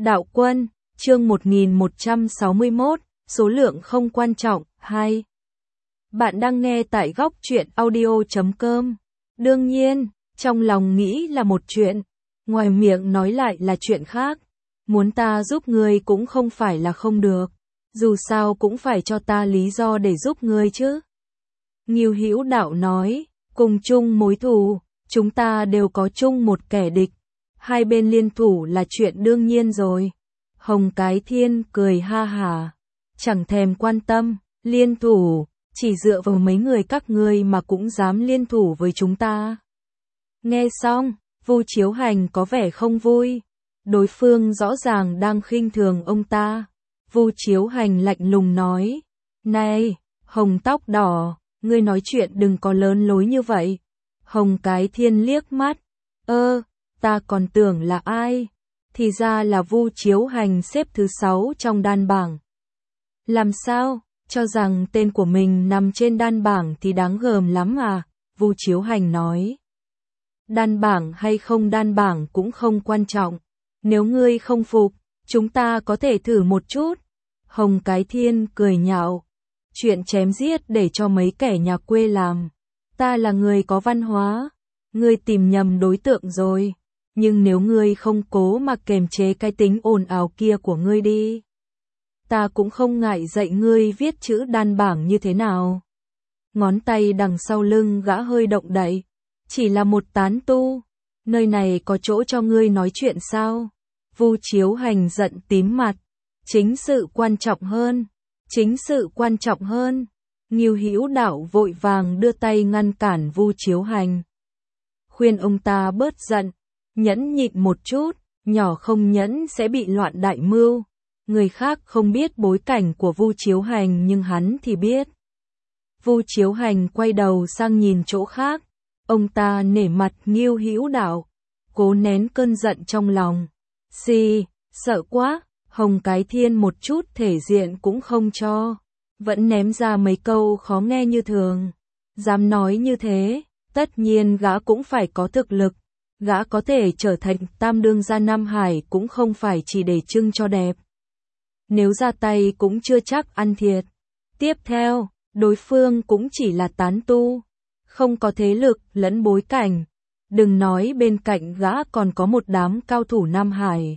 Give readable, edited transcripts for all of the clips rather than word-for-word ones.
Đạo Quân, chương 1161, số lượng không quan trọng, 2. Bạn đang nghe tại góc truyện audio.com. Đương nhiên, trong lòng nghĩ là một chuyện, ngoài miệng nói lại là chuyện khác. Muốn ta giúp ngươi cũng không phải là không được, dù sao cũng phải cho ta lý do để giúp ngươi chứ. Ngưu Hữu Đạo nói, cùng chung mối thù, chúng ta đều có chung một kẻ địch. Hai bên liên thủ là chuyện đương nhiên rồi. Hồng Cái Thiên cười ha hả, chẳng thèm quan tâm, liên thủ, chỉ dựa vào mấy người các ngươi mà cũng dám liên thủ với chúng ta. Nghe xong, Vu Chiếu Hành có vẻ không vui, đối phương rõ ràng đang khinh thường ông ta. Vu Chiếu Hành lạnh lùng nói, này, Hồng Tóc Đỏ, ngươi nói chuyện đừng có lớn lối như vậy. Hồng Cái Thiên liếc mắt, ta còn tưởng là ai, thì ra là Vu Chiếu Hành xếp thứ 6 trong đan bảng. Làm sao, cho rằng tên của mình nằm trên đan bảng thì đáng gờm lắm à, Vu Chiếu Hành nói. Đan bảng hay không đan bảng cũng không quan trọng, nếu ngươi không phục, chúng ta có thể thử một chút. Hồng Cái Thiên cười nhạo, chuyện chém giết để cho mấy kẻ nhà quê làm, ta là người có văn hóa, ngươi tìm nhầm đối tượng rồi. Nhưng nếu ngươi không cố mà kềm chế cái tính ồn ào kia của ngươi đi, ta cũng không ngại dạy ngươi viết chữ đan bảng như thế nào. Ngón tay đằng sau lưng gã hơi động đậy, chỉ là một tán tu, nơi này có chỗ cho ngươi nói chuyện sao? Vu Chiếu Hành giận tím mặt, chính sự quan trọng hơn, chính sự quan trọng hơn. Ngưu Hữu Đạo vội vàng đưa tay ngăn cản Vu Chiếu Hành, khuyên ông ta bớt giận. Nhẫn nhịn một chút, nhỏ không nhẫn sẽ bị loạn đại mưu. Người khác không biết bối cảnh của Vu Chiếu Hành nhưng hắn thì biết. Vu Chiếu Hành quay đầu sang nhìn chỗ khác, ông ta nể mặt Ngưu Hữu Đạo, cố nén cơn giận trong lòng. Sợ quá, Hồng Cái Thiên một chút thể diện cũng không cho, vẫn ném ra mấy câu khó nghe như thường. Dám nói như thế, tất nhiên gã cũng phải có thực lực. Gã có thể trở thành tam đương gia Nam Hải cũng không phải chỉ để trưng cho đẹp. Nếu ra tay cũng chưa chắc ăn thiệt. Tiếp theo, đối phương cũng chỉ là tán tu, không có thế lực lẫn bối cảnh. Đừng nói bên cạnh gã còn có một đám cao thủ Nam Hải.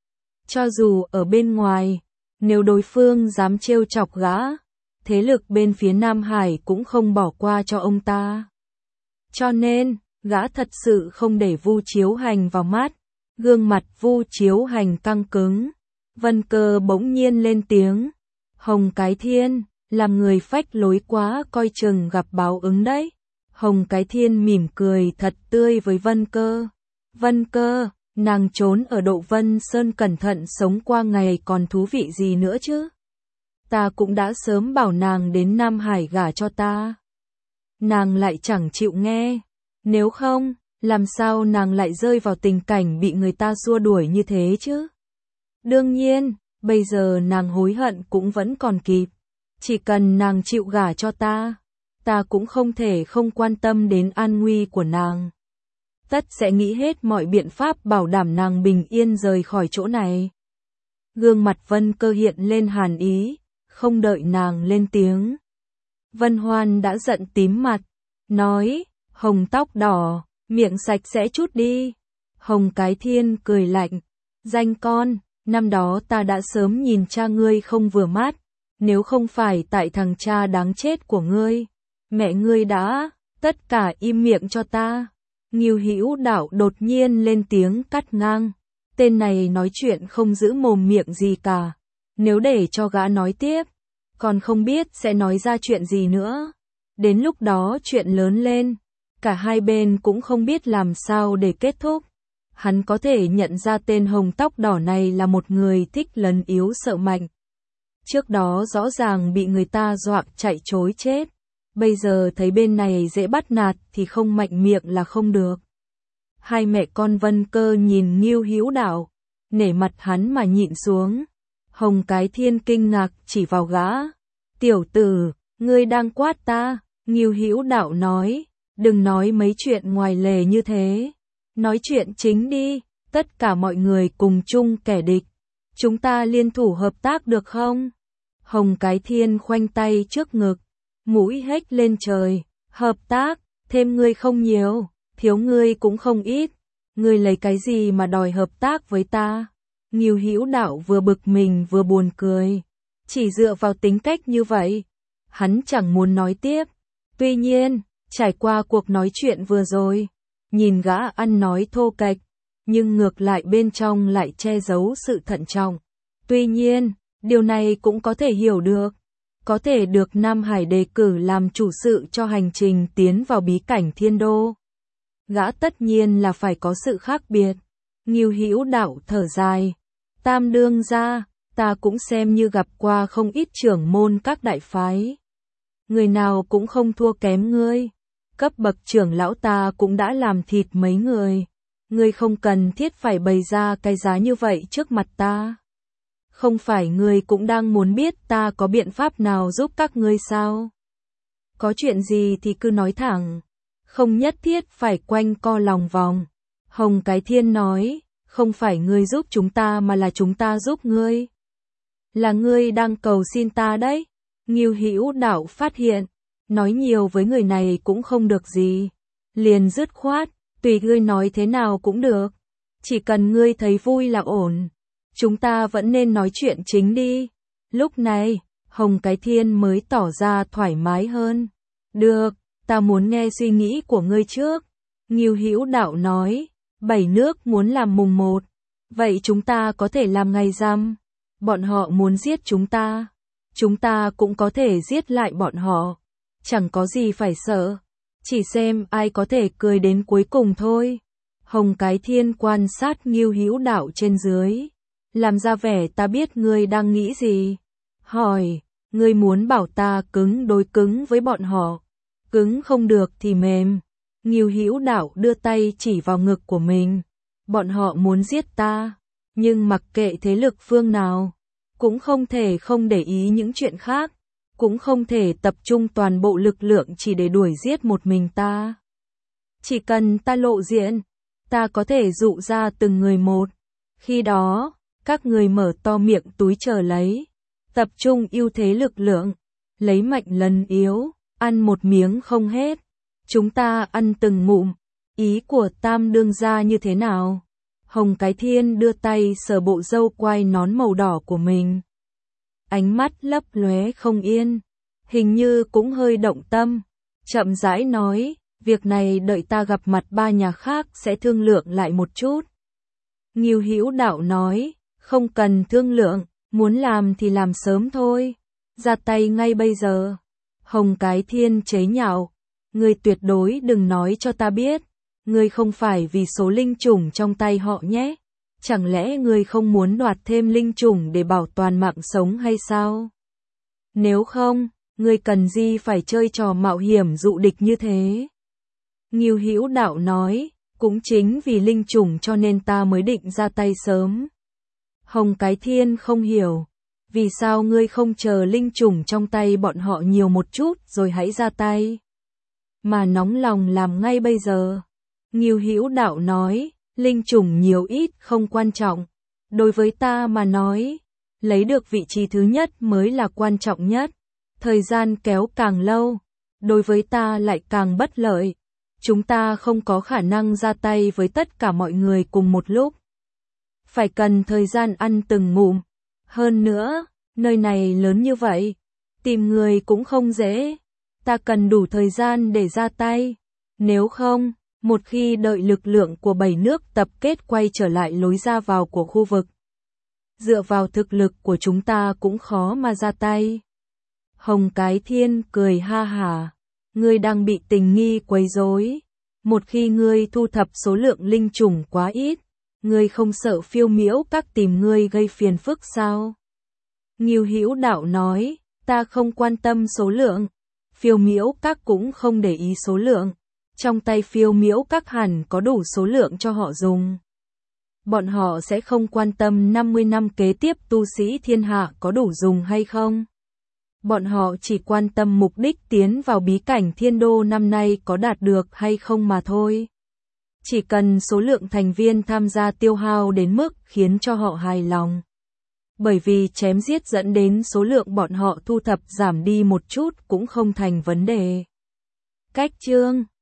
Cho dù ở bên ngoài, nếu đối phương dám trêu chọc gã, thế lực bên phía Nam Hải cũng không bỏ qua cho ông ta. Cho nên, gã thật sự không để Vu Chiếu Hành vào mắt. Gương mặt Vu Chiếu Hành căng cứng. Vân Cơ bỗng nhiên lên tiếng, Hồng Cái Thiên, làm người phách lối quá coi chừng gặp báo ứng đấy. Hồng Cái Thiên mỉm cười thật tươi với Vân Cơ. Vân Cơ, nàng trốn ở Độ Vân Sơn cẩn thận sống qua ngày còn thú vị gì nữa chứ. Ta cũng đã sớm bảo nàng đến Nam Hải gả cho ta. Nàng lại chẳng chịu nghe. Nếu không, làm sao nàng lại rơi vào tình cảnh bị người ta xua đuổi như thế chứ? Đương nhiên, bây giờ nàng hối hận cũng vẫn còn kịp. Chỉ cần nàng chịu gả cho ta, ta cũng không thể không quan tâm đến an nguy của nàng. Tất sẽ nghĩ hết mọi biện pháp bảo đảm nàng bình yên rời khỏi chỗ này. Gương mặt Vân Cơ hiện lên hàn ý, không đợi nàng lên tiếng. Vân Hoan đã giận tím mặt, nói, Hồng Tóc Đỏ, miệng sạch sẽ chút đi. Hồng Cái Thiên cười lạnh, danh con, năm đó ta đã sớm nhìn cha ngươi không vừa mắt, nếu không phải tại thằng cha đáng chết của ngươi, mẹ ngươi đã, tất cả im miệng cho ta. Ngưu Hữu Đạo đột nhiên lên tiếng cắt ngang, tên này nói chuyện không giữ mồm miệng gì cả, nếu để cho gã nói tiếp, còn không biết sẽ nói ra chuyện gì nữa. Đến lúc đó chuyện lớn lên, cả hai bên cũng không biết làm sao để kết thúc. Hắn có thể nhận ra tên Hồng Tóc Đỏ này là một người thích lấn yếu sợ mạnh. Trước đó rõ ràng bị người ta dọa chạy trối chết. Bây giờ thấy bên này dễ bắt nạt thì không mạnh miệng là không được. Hai mẹ con Vân Cơ nhìn Ngưu Hữu Đạo, nể mặt hắn mà nhịn xuống. Hồng Cái Thiên kinh ngạc chỉ vào gã. Tiểu tử, ngươi đang quát ta? Ngưu Hữu Đạo nói, đừng nói mấy chuyện ngoài lề như thế. Nói chuyện chính đi, tất cả mọi người cùng chung kẻ địch. Chúng ta liên thủ hợp tác được không? Hồng Cái Thiên khoanh tay trước ngực, mũi hếch lên trời, hợp tác, thêm ngươi không nhiều, thiếu ngươi cũng không ít, ngươi lấy cái gì mà đòi hợp tác với ta? Ngưu Hữu Đạo vừa bực mình vừa buồn cười, chỉ dựa vào tính cách như vậy, hắn chẳng muốn nói tiếp. Tuy nhiên, trải qua cuộc nói chuyện vừa rồi, nhìn gã ăn nói thô kệch, nhưng ngược lại bên trong lại che giấu sự thận trọng. Tuy nhiên, điều này cũng có thể hiểu được. Có thể được Nam Hải đề cử làm chủ sự cho hành trình tiến vào bí cảnh Thiên Đô. Gã tất nhiên là phải có sự khác biệt. Ngưu Hữu Đạo thở dài. Tam đương gia, ta cũng xem như gặp qua không ít trưởng môn các đại phái. Người nào cũng không thua kém ngươi. Cấp bậc trưởng lão ta cũng đã làm thịt mấy người. Ngươi không cần thiết phải bày ra cái giá như vậy trước mặt ta. Không phải ngươi cũng đang muốn biết ta có biện pháp nào giúp các ngươi sao? Có chuyện gì thì cứ nói thẳng, không nhất thiết phải quanh co lòng vòng. Hồng Cái Thiên nói, không phải ngươi giúp chúng ta mà là chúng ta giúp ngươi. Là ngươi đang cầu xin ta đấy. Ngưu Hữu Đạo phát hiện, nói nhiều với người này cũng không được gì. Liền dứt khoát, tùy ngươi nói thế nào cũng được. Chỉ cần ngươi thấy vui là ổn. Chúng ta vẫn nên nói chuyện chính đi. Lúc này, Hồng Cái Thiên mới tỏ ra thoải mái hơn. Được, ta muốn nghe suy nghĩ của ngươi trước. Ngưu Hữu Đạo nói, 7 nước muốn làm mùng 1. Vậy chúng ta có thể làm ngày rằm. Bọn họ muốn giết chúng ta cũng có thể giết lại bọn họ. Chẳng có gì phải sợ. Chỉ xem ai có thể cười đến cuối cùng thôi. Hồng Cái Thiên quan sát Ngưu Hữu Đạo trên dưới. Làm ra vẻ ta biết ngươi đang nghĩ gì. Hỏi, ngươi muốn bảo ta cứng đối cứng với bọn họ. Cứng không được thì mềm. Ngưu Hữu Đạo đưa tay chỉ vào ngực của mình. Bọn họ muốn giết ta. Nhưng mặc kệ thế lực phương nào. Cũng không thể không để ý những chuyện khác. Cũng không thể tập trung toàn bộ lực lượng chỉ để đuổi giết một mình ta. Chỉ cần ta lộ diện, ta có thể dụ ra từng người một. Khi đó, các người mở to miệng túi chờ lấy. Tập trung ưu thế lực lượng. Lấy mạnh lấn yếu, ăn một miếng không hết. Chúng ta ăn từng ngụm. Ý của Tam đương gia như thế nào? Hồng Cái Thiên đưa tay sờ bộ râu quai nón màu đỏ của mình. Ánh mắt lấp lóe không yên. Hình như cũng hơi động tâm. Chậm rãi nói, việc này đợi ta gặp mặt 3 nhà khác sẽ thương lượng lại một chút. Ngưu Hữu Đạo nói, không cần thương lượng, muốn làm thì làm sớm thôi. Ra tay ngay bây giờ. Hồng Cái Thiên chế nhạo, ngươi tuyệt đối đừng nói cho ta biết. Ngươi không phải vì số linh chủng trong tay họ nhé. Chẳng lẽ ngươi không muốn đoạt thêm linh chủng để bảo toàn mạng sống hay sao? Nếu không, ngươi cần gì phải chơi trò mạo hiểm dụ địch như thế? Ngưu Hữu Đạo nói, cũng chính vì linh chủng cho nên ta mới định ra tay sớm. Hồng Cái Thiên không hiểu, vì sao ngươi không chờ linh chủng trong tay bọn họ nhiều một chút rồi hãy ra tay? Mà nóng lòng làm ngay bây giờ. Ngưu Hữu Đạo nói, linh chủng nhiều ít không quan trọng. Đối với ta mà nói, lấy được vị trí thứ nhất mới là quan trọng nhất. Thời gian kéo càng lâu, đối với ta lại càng bất lợi. Chúng ta không có khả năng ra tay với tất cả mọi người cùng một lúc. Phải cần thời gian ăn từng ngụm. Hơn nữa, nơi này lớn như vậy, tìm người cũng không dễ. Ta cần đủ thời gian để ra tay. Nếu không, một khi đợi lực lượng của 7 nước tập kết quay trở lại lối ra vào của khu vực, dựa vào thực lực của chúng ta cũng khó mà ra tay. Hồng Cái Thiên cười ha hả, ngươi đang bị tình nghi quấy rối. Một khi ngươi thu thập số lượng linh chủng quá ít, ngươi không sợ Phiêu Miễu Các tìm ngươi gây phiền phức sao? Ngưu Hữu Đạo nói, ta không quan tâm số lượng. Phiêu Miễu Các cũng không để ý số lượng. Trong tay Phiêu Miễu Các hẳn có đủ số lượng cho họ dùng. Bọn họ sẽ không quan tâm 50 năm kế tiếp tu sĩ thiên hạ có đủ dùng hay không. Bọn họ chỉ quan tâm mục đích tiến vào bí cảnh Thiên Đô năm nay có đạt được hay không mà thôi. Chỉ cần số lượng thành viên tham gia tiêu hao đến mức khiến cho họ hài lòng. bởi vì chém giết dẫn đến số lượng bọn họ thu thập giảm đi một chút cũng không thành vấn đề. Cách chương